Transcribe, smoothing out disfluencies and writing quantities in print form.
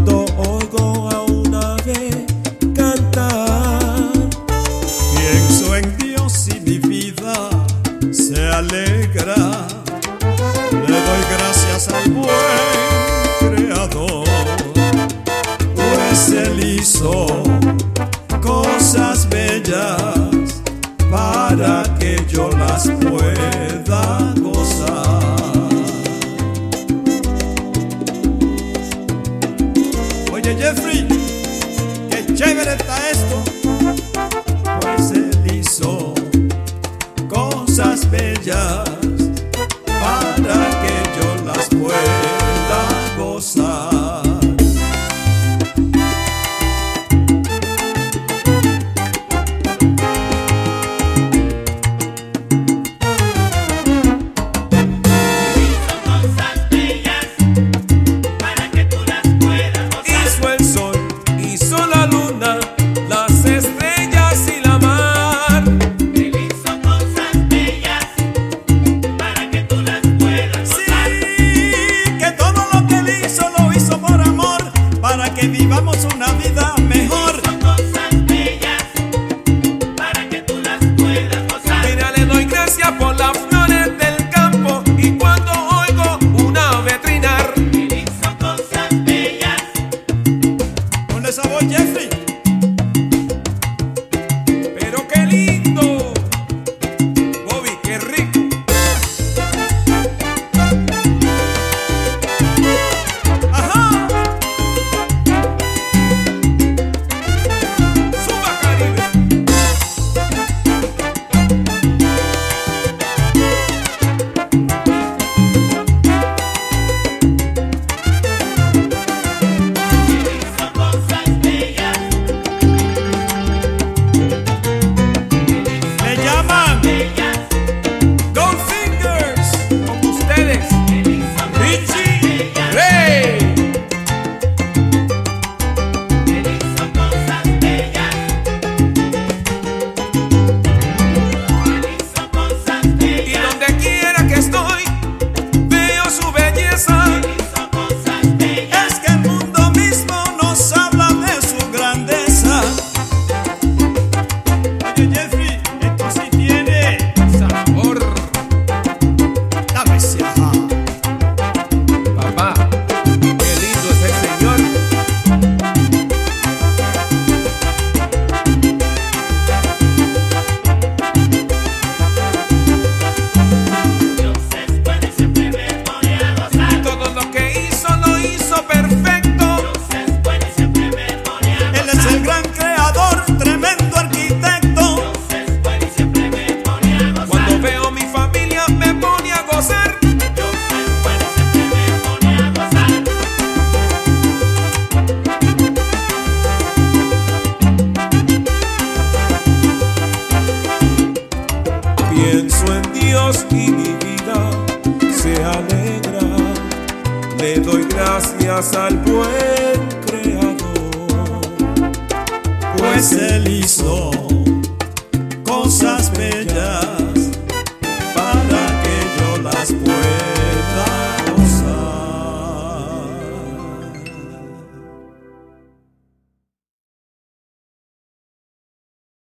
cuando oigo a un ave cantar. Pienso en Dios y mi vida se alegra. Le doy gracias al buen Creador, pues Él hizo cosas bellas para que yo las pueda gozar. Oye Jeffrey, qué chévere está esto, pues Él hizo cosas bellas para que yo las pueda gozar. Que vivamos una vida mejor. Son cosas bellas para que tú las puedas gozar. Mira, le doy gracias por las flores del campo y cuando oigo un ave trinar. Él hizo cosas bellas. Ponle sabor, Jeffrey. Pero qué lindo, Bobby, qué rico. Ajá. Pienso en Dios y mi vida se alegra. Le doy gracias al buen Creador, pues Él hizo